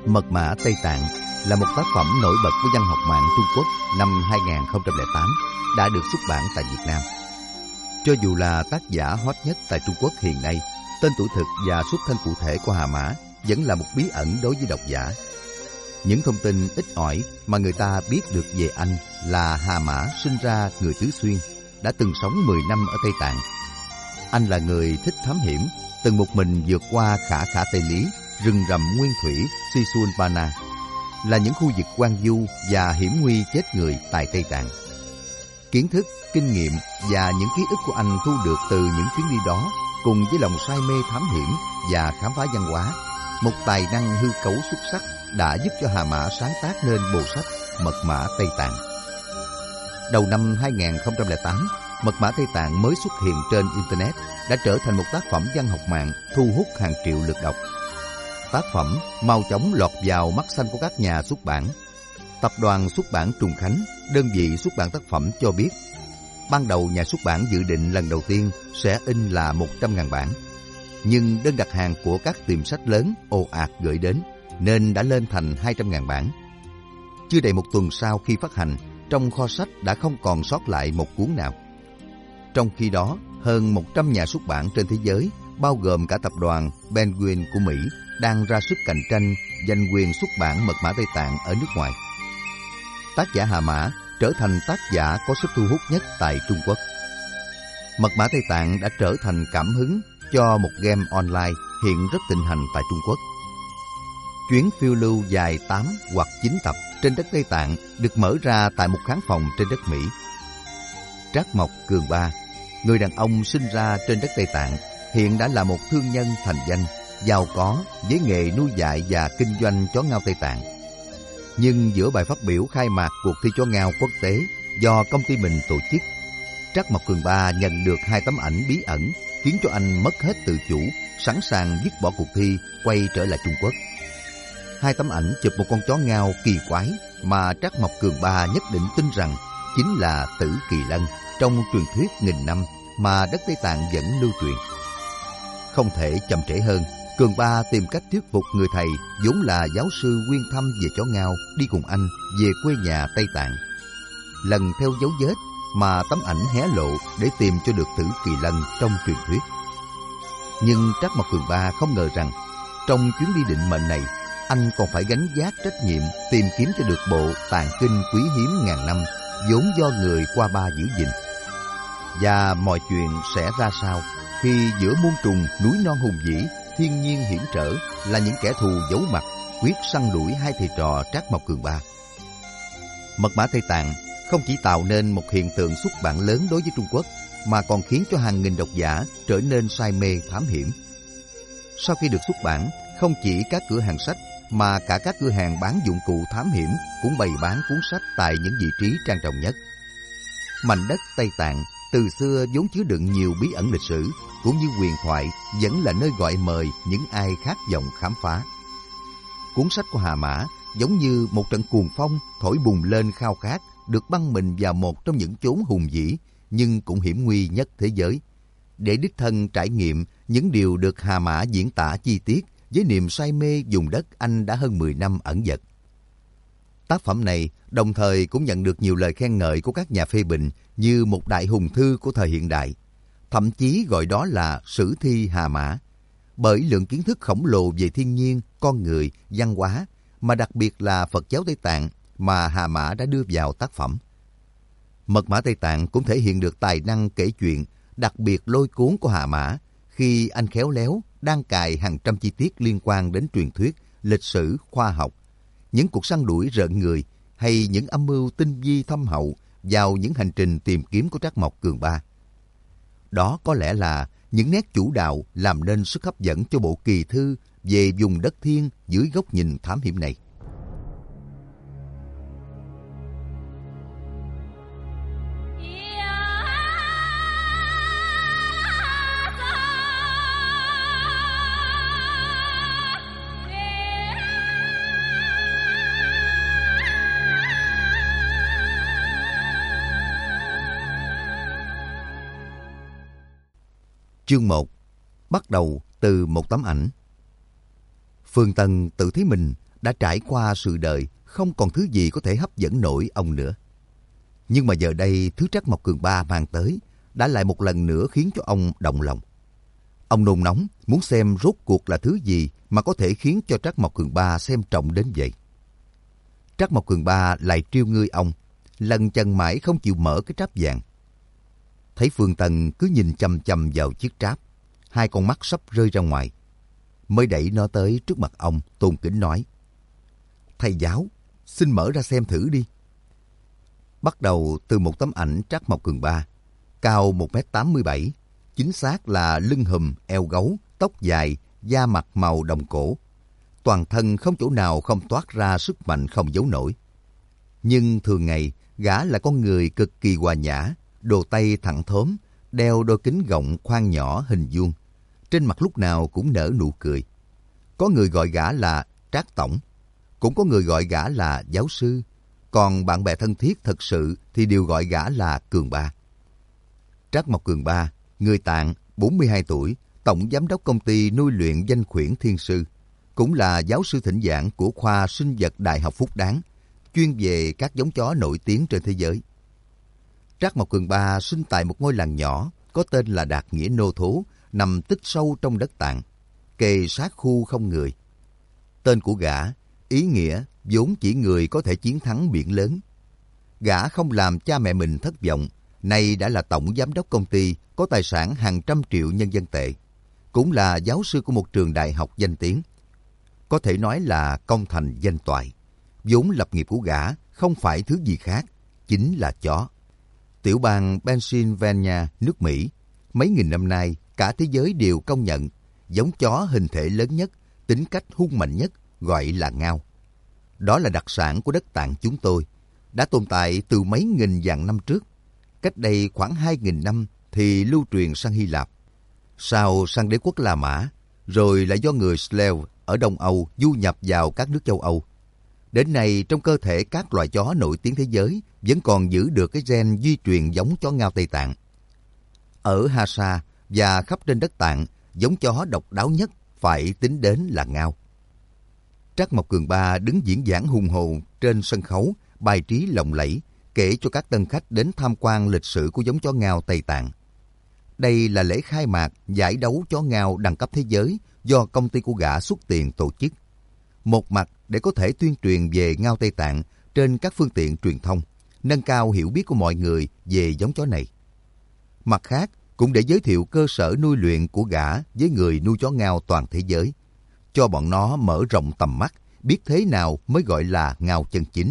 Mật mã Tây Tạng là một tác phẩm nổi bật của văn học mạng Trung Quốc năm 2008 đã được xuất bản tại Việt Nam. Cho dù là tác giả hot nhất tại Trung Quốc hiện nay, tên tuổi thực và xuất thân cụ thể của Hà Mã vẫn là một bí ẩn đối với độc giả. Những thông tin ít ỏi mà người ta biết được về anh là Hà Mã sinh ra người Tứ Xuyên, đã từng sống 10 năm ở Tây Tạng. Anh là người thích thám hiểm, từng một mình vượt qua Khả Khả Tây Lý, rừng rậm nguyên thủy Sisunpana, là những khu vực hoang vu và hiểm nguy chết người tại Tây Tạng. Kiến thức, kinh nghiệm và những ký ức của anh thu được từ những chuyến đi đó, cùng với lòng say mê thám hiểm và khám phá văn hóa, một tài năng hư cấu xuất sắc đã giúp cho Hà Mã sáng tác nên bộ sách Mật mã Tây Tạng. Đầu năm 2008, Mật mã Tây Tạng mới xuất hiện trên Internet đã trở thành một tác phẩm văn học mạng thu hút hàng triệu lượt đọc. Tác phẩm mau chóng lọt vào mắt xanh của các nhà xuất bản. Tập đoàn xuất bản Trùng Khánh, đơn vị xuất bản tác phẩm, cho biết ban đầu nhà xuất bản dự định lần đầu tiên sẽ in là 100.000 bản. Nhưng đơn đặt hàng của các tiệm sách lớn ồ ạt gửi đến nên đã lên thành 200.000 bản. Chưa đầy một tuần sau khi phát hành, trong kho sách đã không còn sót lại một cuốn nào. Trong khi đó, hơn 100 nhà xuất bản trên thế giới, bao gồm cả tập đoàn Penguin của Mỹ, đang ra sức cạnh tranh giành quyền xuất bản Mật mã Tây Tạng ở nước ngoài. Tác giả Hà Mã trở thành tác giả có sức thu hút nhất tại Trung Quốc. Mật mã Tây Tạng đã trở thành cảm hứng cho một game online hiện rất thịnh hành tại Trung Quốc. Chuyến phiêu lưu dài 8 hoặc 9 tập trên đất Tây Tạng được mở ra tại một khán phòng trên đất Mỹ. Trác Mộc Cường Ba, người đàn ông sinh ra trên đất Tây Tạng, hiện đã là một thương nhân thành danh, giàu có với nghề nuôi dạy và kinh doanh chó ngao Tây Tạng. Nhưng giữa bài phát biểu khai mạc cuộc thi chó ngao quốc tế do công ty mình tổ chức, Trác Mộc Cường Ba nhận được 2 tấm ảnh bí ẩn khiến cho anh mất hết tự chủ, sẵn sàng dứt bỏ cuộc thi, quay trở lại Trung Quốc. 2 tấm ảnh chụp một con chó ngao kỳ quái mà Trác Mộc Cường Ba nhất định tin rằng chính là Tử Kỳ Lân trong truyền thuyết nghìn năm mà đất Tây Tạng vẫn lưu truyền. Không thể chậm trễ hơn, Cường Ba tìm cách thuyết phục người thầy vốn là giáo sư nguyên thăm về chó ngao đi cùng anh về quê nhà Tây Tạng. Lần theo dấu vết mà tấm ảnh hé lộ để tìm cho được Tử Kỳ Lân trong truyền thuyết. Nhưng Trác Mộc Cường Ba không ngờ rằng trong chuyến đi định mệnh này, anh còn phải gánh vác trách nhiệm tìm kiếm cho được bộ tạng kinh quý hiếm ngàn năm vốn do người qua ba giữ gìn. Và mọi chuyện sẽ ra sao khi giữa muôn trùng núi non hùng vĩ, thiên nhiên hiểm trở là những kẻ thù giấu mặt quyết săn đuổi 2 thầy trò Trác Mộc Cường Ba. Mật mã Tây Tạng không chỉ tạo nên một hiện tượng xuất bản lớn đối với Trung Quốc, mà còn khiến cho hàng nghìn độc giả trở nên say mê thám hiểm. Sau khi được xuất bản, không chỉ các cửa hàng sách mà cả các cửa hàng bán dụng cụ thám hiểm cũng bày bán cuốn sách tại những vị trí trang trọng nhất. Mảnh đất Tây Tạng từ xưa vốn chứa đựng nhiều bí ẩn lịch sử cũng như huyền thoại, vẫn là nơi gọi mời những ai khát vọng khám phá. Cuốn sách của Hà Mã giống như một trận cuồng phong thổi bùng lên khao khát được băng mình vào một trong những chốn hùng vĩ nhưng cũng hiểm nguy nhất thế giới, để đích thân trải nghiệm những điều được Hà Mã diễn tả chi tiết với niềm say mê vùng đất anh đã hơn 10 năm ẩn dật. Tác phẩm này đồng thời cũng nhận được nhiều lời khen ngợi của các nhà phê bình như một đại hùng thư của thời hiện đại, thậm chí gọi đó là sử thi Hà Mã, bởi lượng kiến thức khổng lồ về thiên nhiên, con người, văn hóa, mà đặc biệt là Phật giáo Tây Tạng mà Hà Mã đã đưa vào tác phẩm. Mật mã Tây Tạng cũng thể hiện được tài năng kể chuyện đặc biệt lôi cuốn của Hà Mã khi anh khéo léo đan cài hàng trăm chi tiết liên quan đến truyền thuyết, lịch sử, khoa học, những cuộc săn đuổi rợn người hay những âm mưu tinh vi thâm hậu vào những hành trình tìm kiếm của Trác Mộc Cường Ba. Đó có lẽ là những nét chủ đạo làm nên sức hấp dẫn cho bộ kỳ thư về vùng đất thiên dưới góc nhìn thám hiểm này. Chương 1. Bắt đầu từ một tấm ảnh. Phương Tân tự thấy mình đã trải qua sự đời, không còn thứ gì có thể hấp dẫn nổi ông nữa. Nhưng mà giờ đây, thứ Trắc Mộc Cường Ba mang tới đã lại một lần nữa khiến cho ông động lòng. Ông nôn nóng muốn xem rốt cuộc là thứ gì mà có thể khiến cho Trắc Mộc Cường Ba xem trọng đến vậy. Trắc Mộc Cường Ba lại trêu ngươi ông, lần chần mãi không chịu mở cái tráp vàng. Thấy Phương Tân cứ nhìn chằm chằm vào chiếc tráp, hai con mắt sắp rơi ra ngoài, mới đẩy nó tới trước mặt ông, tôn kính nói: "Thầy giáo, xin mở ra xem thử đi." Bắt đầu từ một tấm ảnh Trắc Mộc Cường Ba, cao 1m87, chính xác là lưng hùm, eo gấu, tóc dài, da mặt màu đồng cổ. Toàn thân không chỗ nào không toát ra sức mạnh không giấu nổi. Nhưng thường ngày, gã là con người cực kỳ hòa nhã, đồ tay thẳng thớm, đeo đôi kính gọng khoan nhỏ hình vuông. Trên mặt lúc nào cũng nở nụ cười. Có người gọi gã là Trác Tổng, cũng có người gọi gã là giáo sư, còn bạn bè thân thiết thật sự thì đều gọi gã là Cường Ba. Trác Mộc Cường Ba, người Tạng, 42 tuổi, tổng giám đốc công ty nuôi luyện danh khuyển Thiên Sư, cũng là giáo sư thỉnh giảng của khoa sinh vật Đại học Phúc Đáng, chuyên về các giống chó nổi tiếng trên thế giới. Trác Mộc Cường Ba sinh tại một ngôi làng nhỏ có tên là Đạt Nghĩa Nô Thố, nằm tích sâu trong đất Tạng, kề sát khu không người. Tên của gã, ý nghĩa vốn chỉ người có thể chiến thắng biển lớn. Gã không làm cha mẹ mình thất vọng, nay đã là tổng giám đốc công ty có tài sản hàng trăm triệu nhân dân tệ, cũng là giáo sư của một trường đại học danh tiếng. Có thể nói là công thành danh toại. Vốn lập nghiệp của gã không phải thứ gì khác, chính là chó. Tiểu bang Pennsylvania, nước Mỹ, mấy nghìn năm nay cả thế giới đều công nhận giống chó hình thể lớn nhất, tính cách hung mạnh nhất gọi là Ngao. Đó là đặc sản của đất Tạng chúng tôi, đã tồn tại từ mấy nghìn vạn năm trước. Cách đây khoảng 2.000 năm thì lưu truyền sang Hy Lạp, sau sang đế quốc La Mã, rồi lại do người Slav ở Đông Âu du nhập vào các nước châu Âu. Đến nay, trong cơ thể các loài chó nổi tiếng thế giới vẫn còn giữ được cái gen di truyền giống chó Ngao Tây Tạng. Ở Hasa và khắp trên đất Tạng, giống chó độc đáo nhất phải tính đến là Ngao. Trác Mộc Cường Ba đứng diễn giảng hùng hồn trên sân khấu, bài trí lộng lẫy, kể cho các tân khách đến tham quan lịch sử của giống chó Ngao Tây Tạng. Đây là lễ khai mạc giải đấu chó Ngao đẳng cấp thế giới do công ty của gã xuất tiền tổ chức. Một mặt để có thể tuyên truyền về Ngao Tây Tạng trên các phương tiện truyền thông, nâng cao hiểu biết của mọi người về giống chó này. Mặt khác, cũng để giới thiệu cơ sở nuôi luyện của gã với người nuôi chó Ngao toàn thế giới, cho bọn nó mở rộng tầm mắt, biết thế nào mới gọi là Ngao chân chính.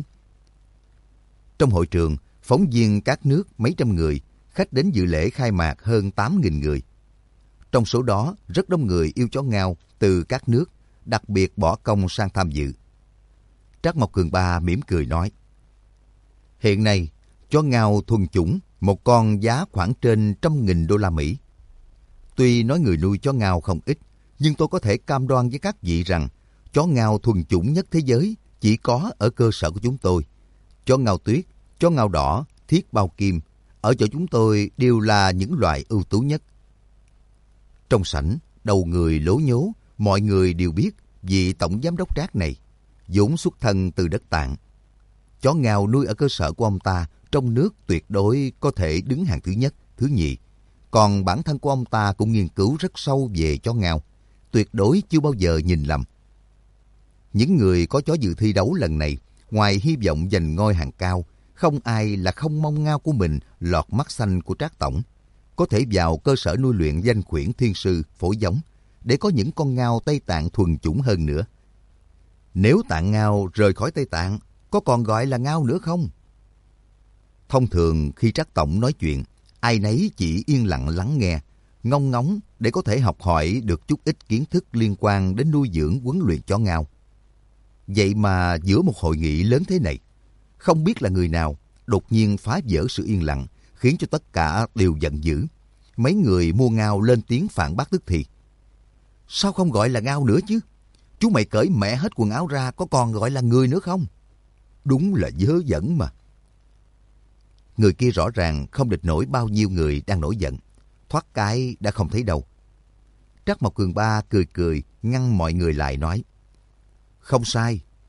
Trong hội trường, phóng viên các nước mấy trăm người, khách đến dự lễ khai mạc hơn 8.000 người. Trong số đó, rất đông người yêu chó Ngao từ các nước, đặc biệt bỏ công sang tham dự. Trác Mộc Cường Ba mỉm cười nói: "Hiện nay, chó Ngao thuần chủng, một con giá khoảng trên 100.000 đô la Mỹ. Tuy nói người nuôi chó Ngao không ít, nhưng tôi có thể cam đoan với các vị rằng chó Ngao thuần chủng nhất thế giới chỉ có ở cơ sở của chúng tôi. Chó Ngao tuyết, chó Ngao đỏ, thiết bao kim, ở chỗ chúng tôi đều là những loại ưu tú nhất." Trong sảnh, đầu người lố nhố, mọi người đều biết vị tổng giám đốc Trác này vốn xuất thân từ đất Tạng. Chó Ngao nuôi ở cơ sở của ông ta trong nước tuyệt đối có thể đứng hàng thứ nhất, thứ nhì. Còn bản thân của ông ta cũng nghiên cứu rất sâu về chó Ngao, tuyệt đối chưa bao giờ nhìn lầm. Những người có chó dự thi đấu lần này, ngoài hy vọng giành ngôi hàng cao, không ai là không mong Ngao của mình lọt mắt xanh của Trác Tổng, có thể vào cơ sở nuôi luyện danh khuyển Thiên Sư phối giống, để có những con Ngao Tây Tạng thuần chủng hơn nữa. Nếu Tạng Ngao rời khỏi Tây Tạng, có còn gọi là Ngao nữa không? Thông thường khi Trác Tổng nói chuyện, ai nấy chỉ yên lặng lắng nghe, ngông ngóng để có thể học hỏi được chút ít kiến thức liên quan đến nuôi dưỡng huấn luyện chó Ngao. Vậy mà giữa một hội nghị lớn thế này, không biết là người nào đột nhiên phá vỡ sự yên lặng, khiến cho tất cả đều giận dữ. Mấy người mua Ngao lên tiếng phản bác tức thì: "Sao không gọi là Ngao nữa chứ? Chú mày cởi mẹ hết quần áo ra, có còn gọi là người nữa không? Đúng là dớ dẫn mà." Người kia rõ ràng không địch nổi bao nhiêu người đang nổi giận, thoát cái đã không thấy đâu. Trác Mộc Cường Ba cười cười ngăn mọi người lại nói: "Không sai,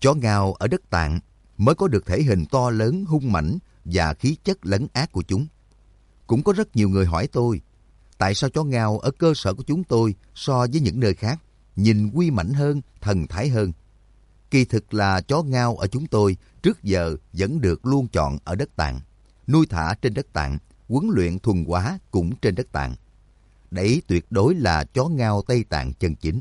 Chó Ngao ở đất Tạng mới có được thể hình to lớn, hung mãnh và khí chất lấn át của chúng. Cũng có rất nhiều người hỏi tôi, tại sao chó Ngao ở cơ sở của chúng tôi so với những nơi khác nhìn uy mãnh hơn, thần thái hơn? Kỳ thực là chó Ngao ở chúng tôi trước giờ vẫn được luôn chọn ở đất Tạng, nuôi thả trên đất Tạng, huấn luyện thuần hóa cũng trên đất Tạng. Đấy tuyệt đối là chó Ngao Tây Tạng chân chính.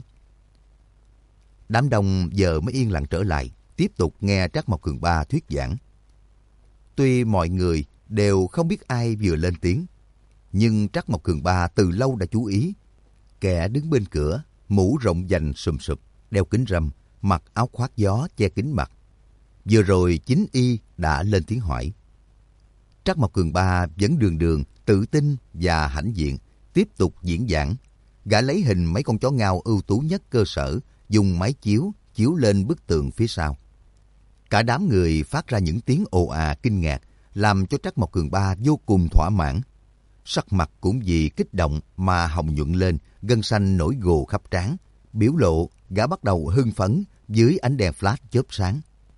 Đám đông giờ mới yên lặng trở lại, tiếp tục nghe Trác Mộc Cường Ba thuyết giảng. Tuy mọi người đều không biết ai vừa lên tiếng, nhưng Trác Mộc Cường Ba từ lâu đã chú ý. Kẻ đứng bên cửa, mũ rộng vành sùm sụp, đeo kính râm, mặc áo khoác gió che kín mặt. Vừa rồi chính y đã lên tiếng hỏi. Trác Mộc Cường Ba vẫn đường đường, tự tin và hãnh diện, tiếp tục diễn giảng. Gã lấy hình mấy con chó Ngao ưu tú nhất cơ sở, dùng máy chiếu lên bức tường phía sau. Cả đám người phát ra những tiếng ồ à kinh ngạc, làm cho Trác Mộc Cường Ba vô cùng thỏa mãn. Sắc mặt cũng vì kích động mà hồng nhuận lên, gân xanh nổi gồ khắp trán. Biểu lộ gã bắt đầu hưng phấn dưới ánh đèn flash chớp sáng.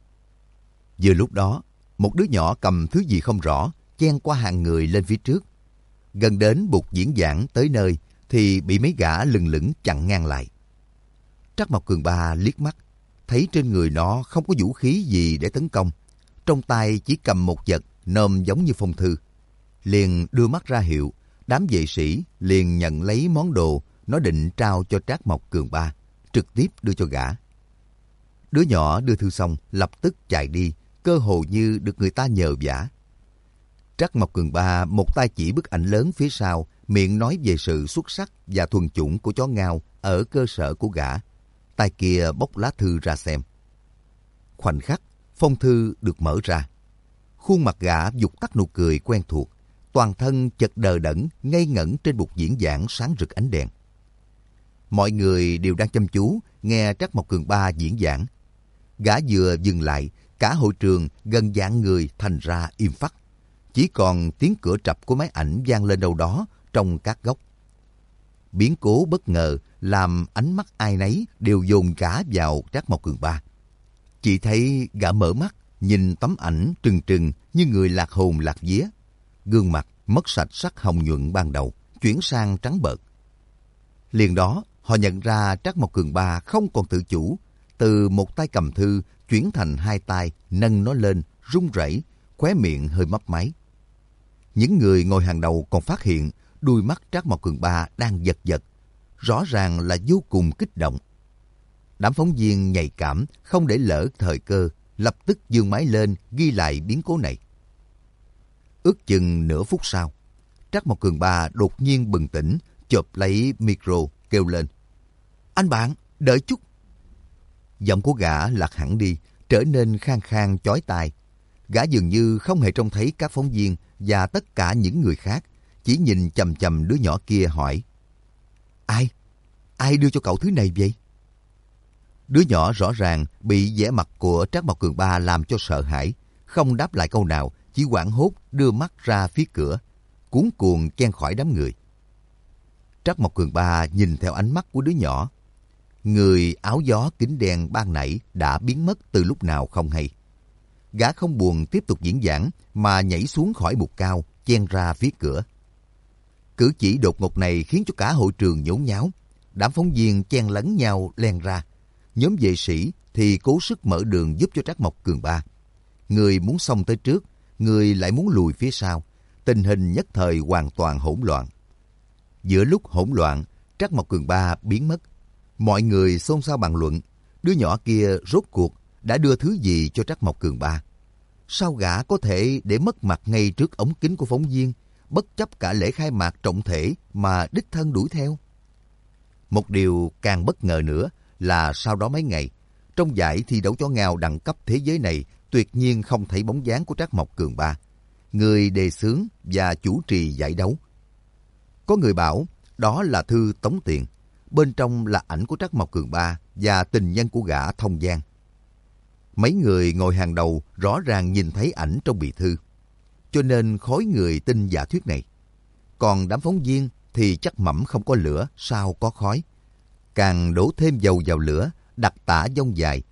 Vừa lúc đó, một đứa nhỏ cầm thứ gì không rõ, chen qua hàng người lên phía trước. Gần đến bục diễn giảng tới nơi thì bị mấy gã lừng lững chặn ngang lại. Trác Mộc Cường Ba liếc mắt, thấy trên người nó không có vũ khí gì để tấn công. Trong tay chỉ cầm một vật nôm giống như phong thư. Liền đưa mắt ra hiệu, đám vệ sĩ liền nhận lấy món đồ nó định trao cho Trác Mộc Cường Ba, trực tiếp đưa cho gã. Đứa nhỏ đưa thư xong lập tức chạy đi, cơ hồ như được người ta nhờ vả. Trác Mộc Cường Ba một tay chỉ bức ảnh lớn phía sau, miệng nói về sự xuất sắc và thuần chủng của chó Ngao ở cơ sở của gã. Tay kia bóc lá thư ra xem. Khoảnh khắc, phong thư được mở ra. Khuôn mặt gã vụt tắt nụ cười quen thuộc, toàn thân chật đờ đẫn, ngây ngẩn trên bục diễn giảng sáng rực ánh đèn. Mọi người đều đang chăm chú nghe Trác Mộc Cường Ba diễn giảng. Gã vừa dừng lại, cả hội trường gần vạn người thành ra im phắt. Chỉ còn tiếng cửa trập của máy ảnh vang lên đâu đó trong các góc. Biến cố bất ngờ làm ánh mắt ai nấy đều dồn cả vào Trác Mộc Cường Ba. Chỉ thấy gã mở mắt, nhìn tấm ảnh trừng trừng như người lạc hồn lạc vía. Gương mặt mất sạch sắc hồng nhuận ban đầu, chuyển sang trắng bợt. Liền đó, họ nhận ra Trác Mộc Cường Ba không còn tự chủ, từ một tay cầm thư chuyển thành hai tay nâng nó lên, run rẩy, khóe miệng hơi mấp máy. Những người ngồi hàng đầu còn phát hiện đuôi mắt Trác Mộc Cường Ba đang giật giật, rõ ràng là vô cùng kích động. Đám phóng viên nhạy cảm không để lỡ thời cơ, lập tức giương máy lên ghi lại biến cố này. Ước chừng nửa phút sau, Trác Mộc Cường Ba đột nhiên bừng tỉnh, chộp lấy micro kêu lên: "Anh bạn, đợi chút!" Giọng của gã lạc hẳn đi, trở nên khang khang chói tai. Gã dường như không hề trông thấy các phóng viên và tất cả những người khác, chỉ nhìn chằm chằm đứa nhỏ kia hỏi: Ai đưa cho cậu thứ này vậy?" Đứa nhỏ rõ ràng bị vẻ mặt của Trác Mộc Cường Ba làm cho sợ hãi, không đáp lại câu nào, chỉ hoảng hốt đưa mắt ra phía cửa, cuống cuồng chen khỏi đám người. Trác Mộc Cường Ba nhìn theo ánh mắt của đứa nhỏ. Người áo gió kính đen ban nãy đã biến mất từ lúc nào không hay. Gã không buồn tiếp tục diễn giảng mà nhảy xuống khỏi bục cao, chen ra phía cửa. Cử chỉ đột ngột này khiến cho cả hội trường nhốn nháo. Đám phóng viên chen lấn nhau len ra. Nhóm vệ sĩ thì cố sức mở đường giúp cho Trác Mộc Cường Ba. Người muốn xông tới trước, người lại muốn lùi phía sau. Tình hình nhất thời hoàn toàn hỗn loạn. Giữa lúc hỗn loạn, Trác Mộc Cường Ba biến mất. Mọi người xôn xao bàn luận, đứa nhỏ kia rốt cuộc đã đưa thứ gì cho Trác Mộc Cường Ba? Sao gã có thể để mất mặt ngay trước ống kính của phóng viên, bất chấp cả lễ khai mạc trọng thể mà đích thân đuổi theo? Một điều càng bất ngờ nữa là sau đó mấy ngày, trong giải thi đấu chó Ngao đẳng cấp thế giới này tuyệt nhiên không thấy bóng dáng của Trác Mộc Cường Ba, người đề xướng và chủ trì giải đấu. Có người bảo đó là thư tống tiền, bên trong là ảnh của Trác Mộc Cường Ba và tình nhân của gã Thông Giang. Mấy người ngồi hàng đầu rõ ràng nhìn thấy ảnh trong bì thư, cho nên khối người tin giả thuyết này. Còn đám phóng viên thì chắc mẩm không có lửa sao có khói. Càng đổ thêm dầu vào lửa, đặt tả dông dài.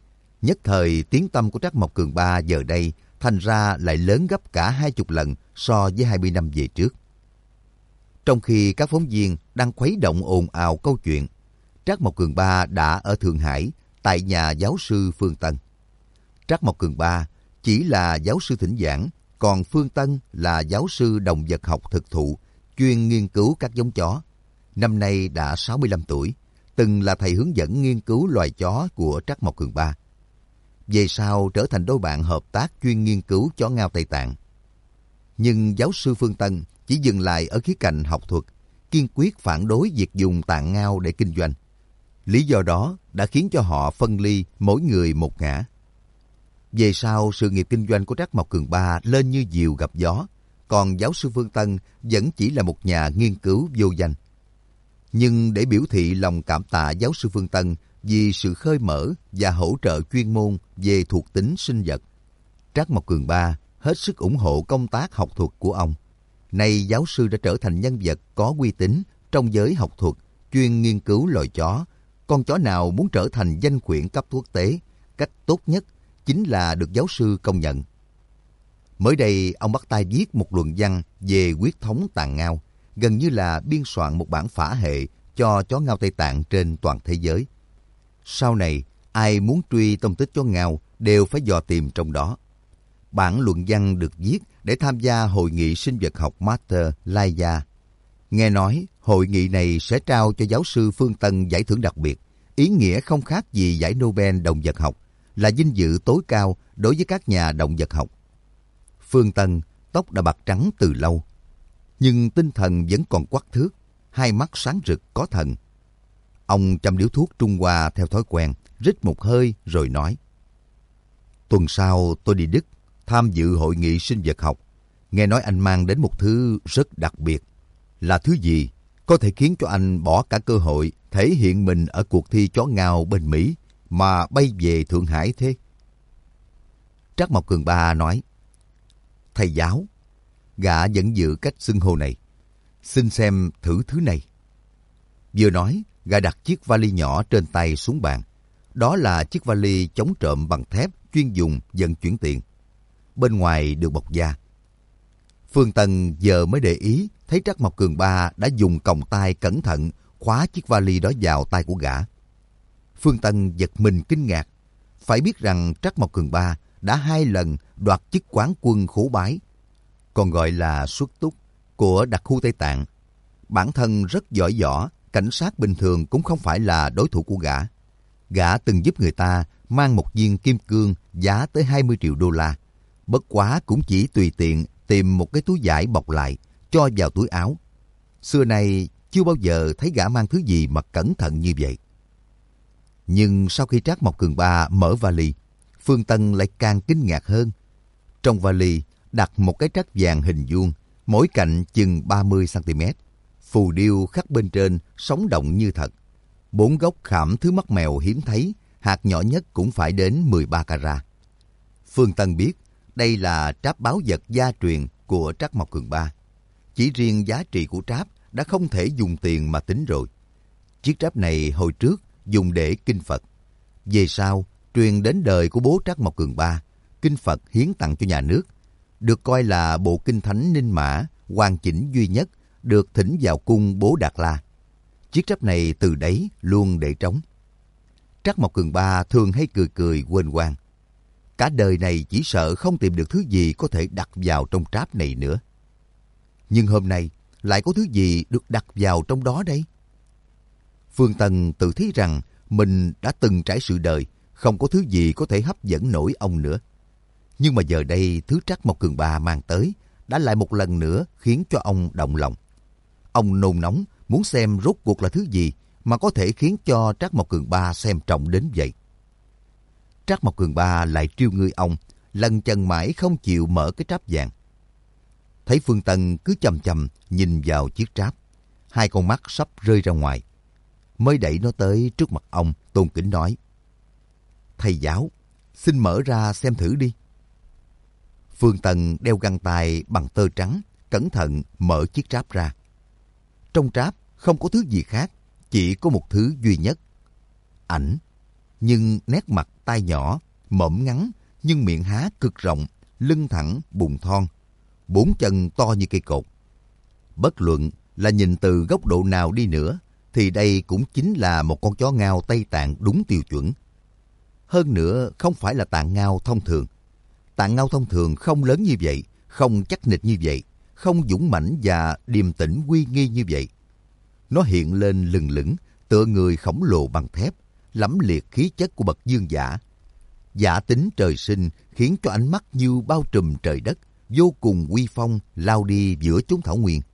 Nhất thời tiếng tăm của Trác Mộc Cường Ba giờ đây thành ra lại lớn gấp cả 20 lần so với 20 năm về trước. Trong khi các phóng viên đang khuấy động ồn ào câu chuyện, Trác Mộc Cường Ba đã ở Thượng Hải tại nhà giáo sư Phương Tân. Trác Mộc Cường Ba chỉ là giáo sư thỉnh giảng, còn Phương Tân là giáo sư động vật học thực thụ, chuyên nghiên cứu các giống chó. Năm nay đã 65 tuổi, từng là thầy hướng dẫn nghiên cứu loài chó của Trác Mộc Cường Ba. Về sau trở thành đôi bạn hợp tác chuyên nghiên cứu chó ngao Tây Tạng. Nhưng giáo sư Phương Tân chỉ dừng lại ở khía cạnh học thuật, kiên quyết phản đối việc dùng tạng ngao để kinh doanh. Lý do đó đã khiến cho họ phân ly mỗi người một ngả. Về sau, sự nghiệp kinh doanh của Trác Mộc Cường Ba lên như diều gặp gió, còn giáo sư Phương Tân vẫn chỉ là một nhà nghiên cứu vô danh. Nhưng để biểu thị lòng cảm tạ giáo sư Phương Tân vì sự khơi mở và hỗ trợ chuyên môn về thuộc tính sinh vật, Trác Mộc Cường Ba hết sức ủng hộ công tác học thuật của ông. Nay giáo sư đã trở thành nhân vật có uy tín trong giới học thuật, chuyên nghiên cứu loài chó. Con chó nào muốn trở thành danh quyển cấp quốc tế, cách tốt nhất chính là được giáo sư công nhận. Mới đây, ông bắt tay viết một luận văn về huyết thống tạng ngao, gần như là biên soạn một bản phả hệ cho chó ngao Tây Tạng trên toàn thế giới. Sau này, ai muốn truy tông tích chó ngao đều phải dò tìm trong đó. Bản luận văn được viết để tham gia hội nghị sinh vật học Master Laia. Nghe nói, hội nghị này sẽ trao cho giáo sư Phương Tân giải thưởng đặc biệt, ý nghĩa không khác gì giải Nobel động vật học, là vinh dự tối cao đối với các nhà động vật học. Phương Tân tóc đã bạc trắng từ lâu, nhưng tinh thần vẫn còn quắc thước, hai mắt sáng rực có thần. Ông châm điếu thuốc Trung Hoa theo thói quen, rít một hơi rồi nói: Tuần sau tôi đi Đức tham dự hội nghị sinh vật học. Nghe nói anh mang đến một thứ rất đặc biệt. Là thứ gì có thể khiến cho anh bỏ cả cơ hội thể hiện mình ở cuộc thi chó ngao bên Mỹ mà bay về Thượng Hải thế? Trác Mộc Cường Ba nói: Thầy giáo. Gã vẫn giữ cách xưng hô này. Xin xem thử thứ này. Vừa nói, gã đặt chiếc vali nhỏ trên tay xuống bàn. Đó là chiếc vali chống trộm bằng thép chuyên dùng vận chuyển tiền. Bên ngoài được bọc da. Phương Tân giờ mới để ý thấy Trác Mộc Cường Ba đã dùng còng tay cẩn thận khóa chiếc vali đó vào tay của gã. Phương Tân giật mình kinh ngạc. Phải biết rằng Trác Mộc Cường Ba đã 2 lần đoạt chức quán quân khố bái, còn gọi là xuất túc, của đặc khu Tây Tạng. Bản thân rất giỏi võ, cảnh sát bình thường cũng không phải là đối thủ của gã. Gã từng giúp người ta mang một viên kim cương giá tới 20 triệu đô la. Bất quá cũng chỉ tùy tiện tìm một cái túi vải bọc lại, cho vào túi áo. Xưa nay chưa bao giờ thấy gã mang thứ gì mà cẩn thận như vậy. Nhưng sau khi Trác Mộc Cường Ba mở vali, Phương Tân lại càng kinh ngạc hơn. Trong vali đặt một cái trắc vàng hình vuông, mỗi cạnh chừng 30 cm. Phù điêu khắc bên trên sống động như thật. 4 góc khảm thứ mắt mèo hiếm thấy, hạt nhỏ nhất cũng phải đến 13 carat. Phương Tân biết đây là tráp báu vật gia truyền của Trác Mộc Cường Ba. Chỉ riêng giá trị của tráp đã không thể dùng tiền mà tính rồi. Chiếc tráp này hồi trước dùng để kinh Phật. Về sau, truyền đến đời của bố Trác Mộc Cường Ba, kinh Phật hiến tặng cho nhà nước. Được coi là bộ kinh thánh Ninh Mã, hoàn chỉnh duy nhất, được thỉnh vào cung bố Đạt La. Chiếc tráp này từ đấy luôn để trống. Trác Mộc Cường Ba thường hay cười cười quên quang. Cả đời này chỉ sợ không tìm được thứ gì có thể đặt vào trong tráp này nữa. Nhưng hôm nay lại có thứ gì được đặt vào trong đó đây? Phương Tân tự thấy rằng mình đã từng trải sự đời, không có thứ gì có thể hấp dẫn nổi ông nữa. Nhưng mà giờ đây thứ Trác Mộc Cường Ba mang tới đã lại một lần nữa khiến cho ông động lòng. Ông nôn nóng muốn xem rốt cuộc là thứ gì mà có thể khiến cho Trác Mộc Cường Ba xem trọng đến vậy. Trác Mộc Cường Ba lại trêu ngươi ông, lần chần mãi không chịu mở cái tráp vàng. Thấy Phương Tân cứ chằm chằm nhìn vào chiếc tráp, hai con mắt sắp rơi ra ngoài. Mới đẩy nó tới trước mặt ông, tôn kính nói: Thầy giáo, xin mở ra xem thử đi. Phương Tân đeo găng tay bằng tơ trắng, cẩn thận mở chiếc tráp ra. Trong tráp không có thứ gì khác, chỉ có một thứ duy nhất: ảnh. Nhưng nét mặt tay nhỏ, mõm ngắn nhưng miệng há cực rộng, lưng thẳng, bụng thon, 4 chân to như cây cột. Bất luận là nhìn từ góc độ nào đi nữa, thì đây cũng chính là một con chó ngao Tây Tạng đúng tiêu chuẩn. Hơn nữa, không phải là tạng ngao thông thường. Tạng ngao thông thường không lớn như vậy, không chắc nịch như vậy, không dũng mãnh và điềm tĩnh uy nghi như vậy. Nó hiện lên lừng lững, tựa người khổng lồ bằng thép, lẫm liệt khí chất của bậc vương giả. Giả tính trời sinh khiến cho ánh mắt như bao trùm trời đất, vô cùng uy phong lao đi giữa chốn thảo nguyên.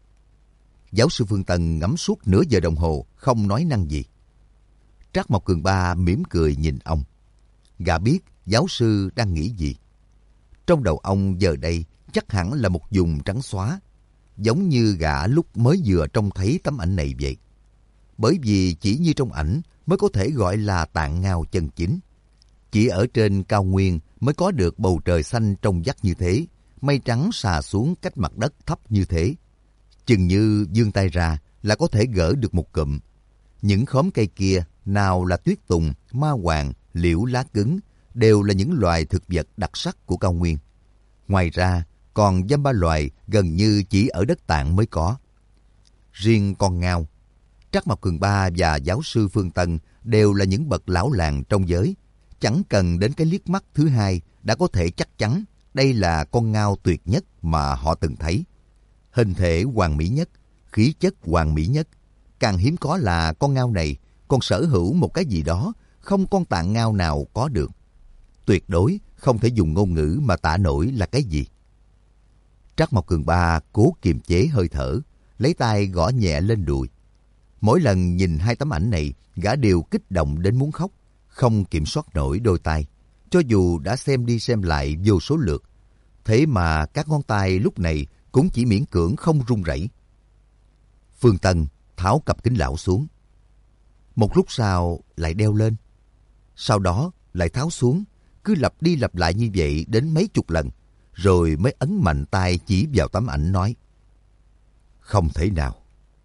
Giáo sư Phương Tân ngắm suốt nửa giờ đồng hồ, không nói năng gì. Trác Mộc Cường Ba mỉm cười nhìn ông. Gã biết giáo sư đang nghĩ gì. Trong đầu ông giờ đây chắc hẳn là một vùng trắng xóa, giống như gã lúc mới vừa trông thấy tấm ảnh này vậy. Bởi vì chỉ như trong ảnh mới có thể gọi là tạng ngao chân chính. Chỉ ở trên cao nguyên mới có được bầu trời xanh trong vắt như thế, mây trắng xà xuống cách mặt đất thấp như thế. Chừng như vươn tay ra là có thể gỡ được một cụm. Những khóm cây kia, nào là tuyết tùng, ma hoàng, liễu lá cứng, đều là những loài thực vật đặc sắc của cao nguyên. Ngoài ra, còn dăm ba loài gần như chỉ ở đất Tạng mới có. Riêng con ngao, Trác Mộc Cường Ba và giáo sư Phương Tân đều là những bậc lão làng trong giới. Chẳng cần đến cái liếc mắt thứ hai đã có thể chắc chắn đây là con ngao tuyệt nhất mà họ từng thấy. Hình thể hoàn mỹ nhất, khí chất hoàn mỹ nhất. Càng hiếm có là con ngao này còn sở hữu một cái gì đó không con tạng ngao nào có được. Tuyệt đối không thể dùng ngôn ngữ mà tả nổi là cái gì. Trác Mộc Cường Ba cố kiềm chế hơi thở, lấy tay gõ nhẹ lên đùi. Mỗi lần nhìn hai tấm ảnh này, gã đều kích động đến muốn khóc, không kiểm soát nổi đôi tay. Cho dù đã xem đi xem lại vô số lượt, thế mà các ngón tay lúc này cũng chỉ miễn cưỡng không run rẩy. Phương Tân tháo cặp kính lão xuống. Một lúc sau lại đeo lên. Sau đó lại tháo xuống, cứ lặp đi lặp lại như vậy đến mấy chục lần, rồi mới ấn mạnh tay chỉ vào tấm ảnh nói: Không thể nào.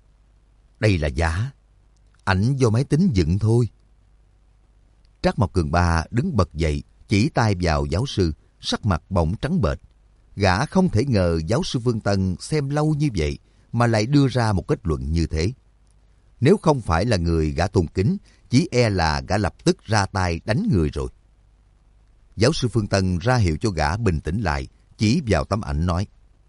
Đây là giả. Ảnh do máy tính dựng thôi. Trác Mộc Cường Ba đứng bật dậy, chỉ tay vào giáo sư, sắc mặt bỗng trắng bệch. Gã không thể ngờ giáo sư Phương Tân xem lâu như vậy mà lại đưa ra một kết luận như thế. Nếu không phải là người gã tôn kính, chỉ e là gã lập tức ra tay đánh người rồi. Giáo sư Phương Tân ra hiệu cho gã bình tĩnh lại, chỉ vào tấm ảnh nói: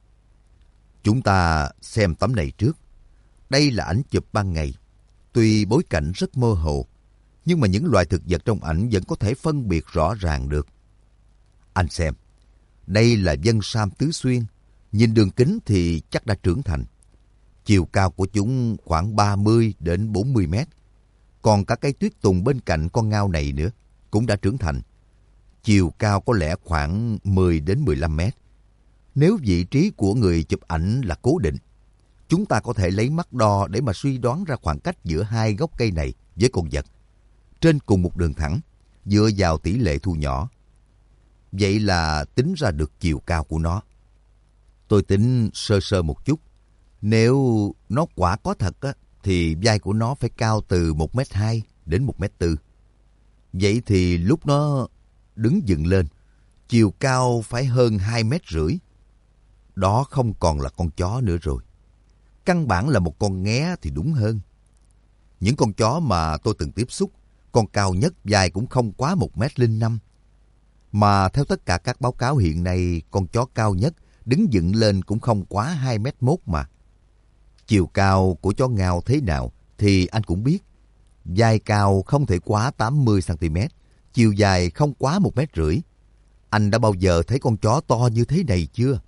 Chúng ta xem tấm này trước. Đây là ảnh chụp ban ngày. Tuy bối cảnh rất mơ hồ, nhưng mà những loài thực vật trong ảnh vẫn có thể phân biệt rõ ràng được. Anh xem, đây là vân sam tứ xuyên. Nhìn đường kính thì chắc đã trưởng thành. Chiều cao của chúng khoảng 30 đến 40 mét. Còn cả cây tuyết tùng bên cạnh con ngao này nữa cũng đã trưởng thành. Chiều cao có lẽ khoảng 10 đến 15 mét. Nếu vị trí của người chụp ảnh là cố định, chúng ta có thể lấy mắt đo để mà suy đoán ra khoảng cách giữa hai gốc cây này với con vật. Trên cùng một đường thẳng, dựa vào tỷ lệ thu nhỏ. Vậy là tính ra được chiều cao của nó. Tôi tính sơ sơ một chút. Nếu nó quả có thật á, thì vai của nó phải cao từ 1m2 đến 1m4. Vậy thì lúc nó đứng dựng lên, chiều cao phải hơn 2,5 m. Đó không còn là con chó nữa rồi. Căn bản là một con nghé thì đúng hơn. Những con chó mà tôi từng tiếp xúc, con cao nhất vai cũng không quá 1,05 m. Mà theo tất cả các báo cáo hiện nay, con chó cao nhất đứng dựng lên cũng không quá 2,1 m mà. Chiều cao của chó ngao thế nào thì anh cũng biết. Vai cao không thể quá 80 cm, chiều dài không quá 1,5 m. Anh đã bao giờ thấy con chó to như thế này chưa?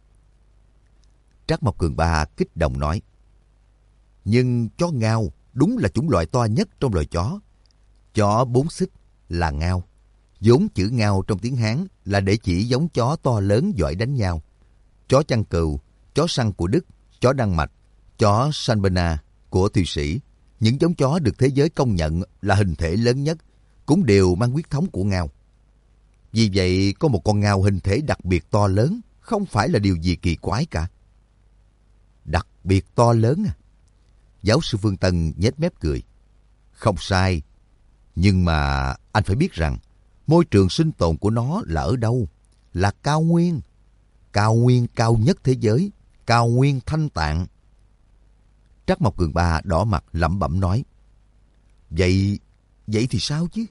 Trác Mộc Cường Ba kích động nói. Nhưng chó ngao đúng là chủng loại to nhất trong loài chó. Chó 4 xích là ngao. Vốn chữ ngao trong tiếng Hán là để chỉ giống chó to lớn giỏi đánh nhau. Chó chăn cừu, chó săn của Đức, chó Đan Mạch, chó San Bernard của Thụy Sĩ, những giống chó được thế giới công nhận là hình thể lớn nhất, cũng đều mang huyết thống của ngao. Vì vậy, có một con ngao hình thể đặc biệt to lớn, không phải là điều gì kỳ quái cả. Đặc biệt to lớn à? Giáo sư Phương Tân nhếch mép cười. Không sai, nhưng mà anh phải biết rằng, Môi trường sinh tồn của nó là ở đâu? Là cao nguyên. Cao nguyên cao nhất thế giới. Cao nguyên Thanh Tạng. Trắc Mộc Cường Ba đỏ mặt lẩm bẩm nói. Vậy thì sao chứ?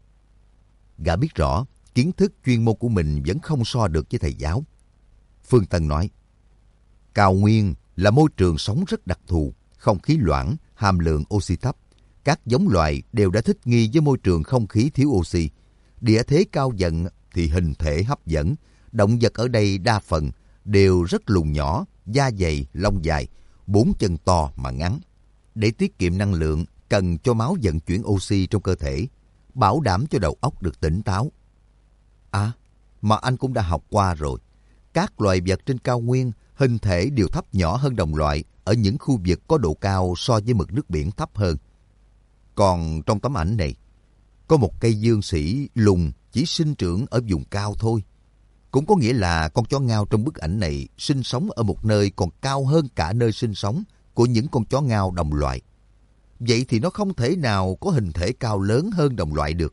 Gã biết rõ, kiến thức chuyên môn của mình vẫn không so được với thầy giáo. Phương Tân nói, cao nguyên là môi trường sống rất đặc thù, không khí loãng, hàm lượng oxy thấp. Các giống loài đều đã thích nghi với môi trường không khí thiếu oxy. Địa thế cao dần thì hình thể hấp dẫn. Động vật ở đây đa phần đều rất lùn nhỏ, da dày, lông dài, 4 chân to mà ngắn. Để tiết kiệm năng lượng, cần cho máu vận chuyển oxy trong cơ thể, bảo đảm cho đầu óc được tỉnh táo. À, mà anh cũng đã học qua rồi. Các loài vật trên cao nguyên hình thể đều thấp nhỏ hơn đồng loại ở những khu vực có độ cao so với mực nước biển thấp hơn. Còn trong tấm ảnh này, có một cây dương sỉ lùn chỉ sinh trưởng ở vùng cao thôi. Cũng có nghĩa là con chó ngao trong bức ảnh này sinh sống ở một nơi còn cao hơn cả nơi sinh sống của những con chó ngao đồng loại. Vậy thì nó không thể nào có hình thể cao lớn hơn đồng loại được.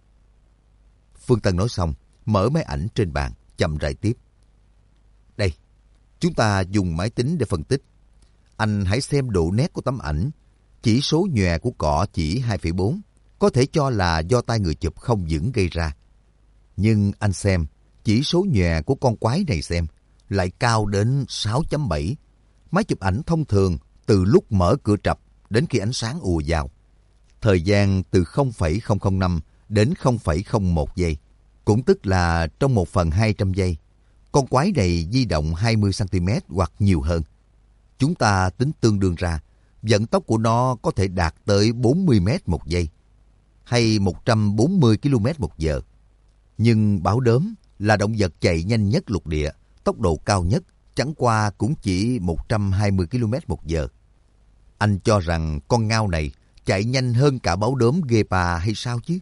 Phương Tân nói xong, mở máy ảnh trên bàn, chậm rãi tiếp. Đây, chúng ta dùng máy tính để phân tích. Anh hãy xem độ nét của tấm ảnh. Chỉ số nhòe của cọ chỉ 2,4, có thể cho là do tay người chụp không vững gây ra. Nhưng anh xem, chỉ số nhòe của con quái này xem, lại cao đến 6.7. Máy chụp ảnh thông thường từ lúc mở cửa trập đến khi ánh sáng ùa vào. Thời gian từ 0,005 đến 0,01 giây, cũng tức là trong 1/200 giây. Con quái này di động 20cm hoặc nhiều hơn. Chúng ta tính tương đương ra, vận tốc của nó có thể đạt tới 40 m một giây, hay 140 km một giờ. Nhưng báo đốm là động vật chạy nhanh nhất lục địa, tốc độ cao nhất, chẳng qua cũng chỉ 120 km một giờ. Anh cho rằng con ngao này chạy nhanh hơn cả báo đốm Guepard hay sao chứ?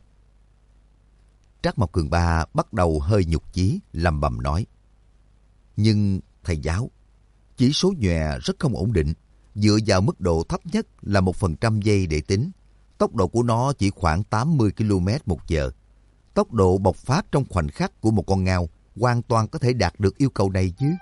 Trắc Mộc Cường Ba bắt đầu hơi nhục chí, lẩm bẩm nói. Nhưng thầy giáo, chỉ số nhòe rất không ổn định, dựa vào mức độ thấp nhất là 1% giây để tính. Tốc độ của nó chỉ khoảng 80 km một giờ. Tốc độ bộc phát trong khoảnh khắc của một con ngao hoàn toàn có thể đạt được yêu cầu này chứ.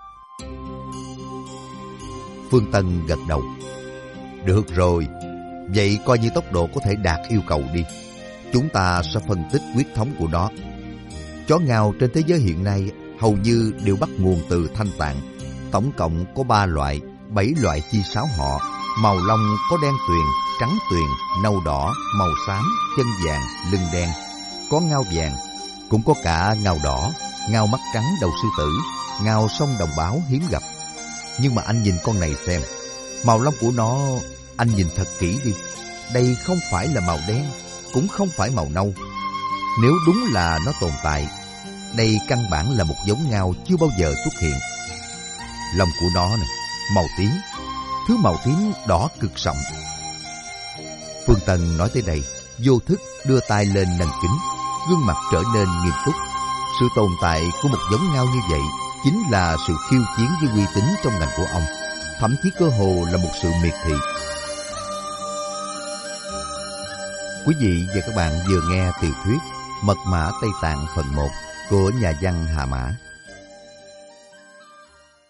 Phương Tân gật đầu. Được rồi, vậy coi như tốc độ có thể đạt yêu cầu đi. Chúng ta sẽ phân tích huyết thống của nó. Chó ngao trên thế giới hiện nay hầu như đều bắt nguồn từ Thanh Tạng. Tổng cộng có 3 loại, 7 loại chi sáo họ. Màu lông có đen tuyền, trắng tuyền, nâu đỏ, màu xám, chân vàng, lưng đen. Có ngao vàng, cũng có cả ngao đỏ, ngao mắt trắng đầu sư tử, ngao sông đồng báo hiếm gặp. Nhưng mà anh nhìn con này xem, màu lông của nó, anh nhìn thật kỹ đi. Đây không phải là màu đen, cũng không phải màu nâu. Nếu đúng là nó tồn tại, đây căn bản là một giống ngao chưa bao giờ xuất hiện. Lông của nó này, màu tím, thứ màu tím đỏ cực sậm. Phương Tân nói tới đây, vô thức đưa tay lên nâng kính, gương mặt trở nên nghiêm túc. Sự tồn tại của một giống ngao như vậy chính là sự khiêu chiến với uy tín trong ngành của ông, thậm chí cơ hồ là một sự miệt thị. Quý vị và các bạn vừa nghe tiểu thuyết Mật mã Tây Tạng phần 1 của nhà văn Hà Mã.